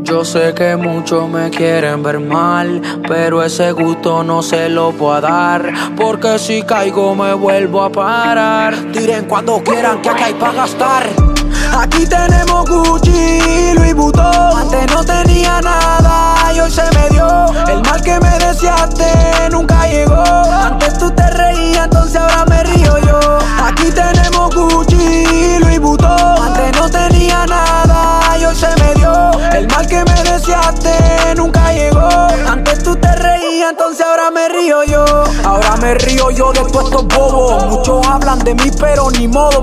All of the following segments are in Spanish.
Yo sé que muchos me quieren ver mal, pero ese gusto no se lo puedo dar, porque si caigo me vuelvo a parar. Tiren cuando quieran que aquí hay pa' gastar. Aquí tenemos Gucci, Louis Vuitton. Antes no tenía nada y hoy se me dio. El mal que me deseaste nunca llegó. Antes tú te reías, entonces ahora me río yo. Aquí tenemos Gucci, Louis Vuitton. Antes no tenía nada y hoy se me dio. El mal que me deseaste nunca llegó. Antes tú te reías, entonces ahora me río yo. Ahora me río yo de todos estos bobos. Muchos hablan de mí pero ni modo.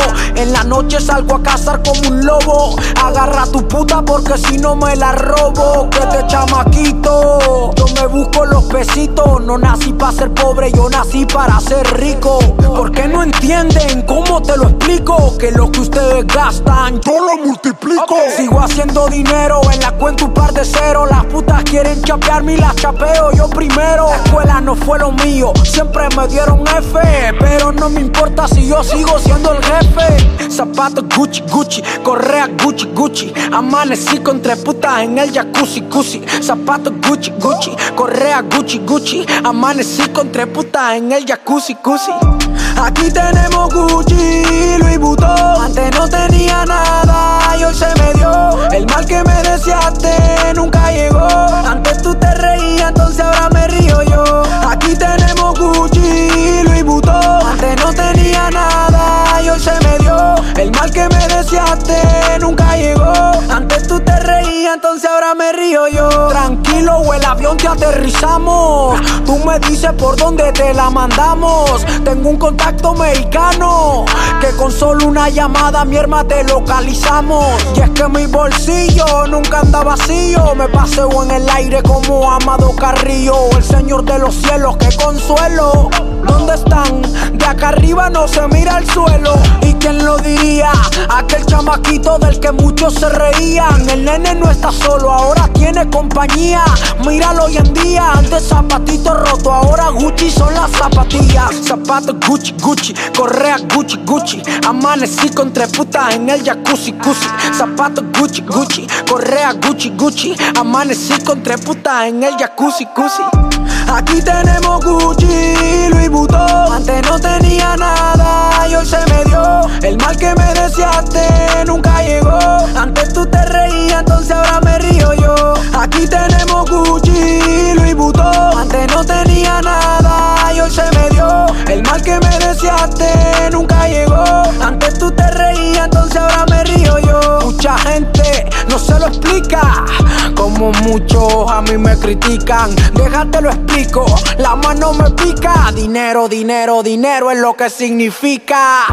En la noche salgo a cazar como un lobo. Agarra a tu puta porque si no me la robo. Que te chamaquito, yo me busco los pesitos. No nací para ser pobre, yo nací para ser rico. ¿Por qué no entienden? ¿Cómo te lo explico? Que lo que ustedes gastan yo lo multiplico. Sigo haciendo dinero, en la cuenta un par de ceros. Las putas quieren chapearme y las chapeo yo primero. La escuela no fue lo mío, siempre me dieron F, pero no me importa si yo sigo siendo el jefe. Zapatos Gucci, Gucci, correa Gucci, Gucci. Amanecí con 3 putas en el jacuzzi, Gucci. Zapatos Gucci, Gucci, correa Gucci, Gucci. Amanecí con 3 putas en el jacuzzi, Gucci. Aquí tenemos Gucci, Louis Vuitton. Antes no tenía nada y hoy se me dio. El mal que me deseaste nunca llegó. Antes tú te reías, entonces ahora me río yo. Aquí tenemos Gucci, Louis Vuitton. Antes no tenía nada y hoy se me dio. El mal que me deseaste nunca llegó. Antes tú te reías, entonces ahora me río yo. Tranquilo o el avión te aterrizamos. Tú me dices por dónde te la mandamos. Tengo un contacto mexicano que con solo una llamada mi hermana te localizamos. Y es que mi bolsillo nunca anda vacío. Me paseo en el aire como Amado Carrillo. El señor de los cielos, qué consuelo. ¿Dónde están? De acá arriba no se mira el suelo. ¿Y quién lo diría? Aquel chamaquito del que muchos se reían. El nene no está solo, ahora tiene compañía. Míralo hoy en día, antes zapatito roto, ahora Gucci son las zapatillas. Zapatos Gucci, Gucci, correa Gucci, Gucci. Amanecí con 3 putas en el jacuzzi, Gucci. Zapatos Gucci, Gucci, correa Gucci, Gucci. Amanecí con 3 putas en el jacuzzi, Gucci. Aquí tenemos Gucci, Louis Vuitton. Antes no tenía nada y hoy se me dio. El mal que me deseaste nunca llegó. Antes tú te reías, entonces ahora me río yo. Aquí tenemos Gucci, Louis Vuitton. Antes no tenía nada y hoy se me dio. El mal que me deseaste nunca llegó. Antes tú te reías, entonces ahora me río yo. Mucha gente no se lo explica, como muchos a mí me critican. Déjate lo explico, la mano me pica. Dinero, dinero, dinero es lo que significa.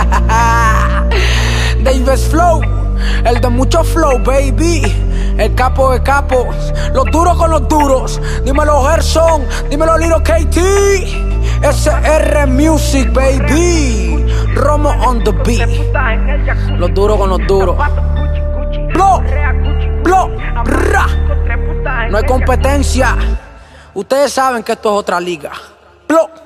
Davis Flow, el de mucho flow, baby. El capo de capos, los duros con los duros. Dímelo Gerson, dímelo Lilo KT. SR Music, baby. Romo on the beat. Los duros con los duros. Blow, blow, ra. No hay competencia. Ustedes saben que esto es otra liga. Blow.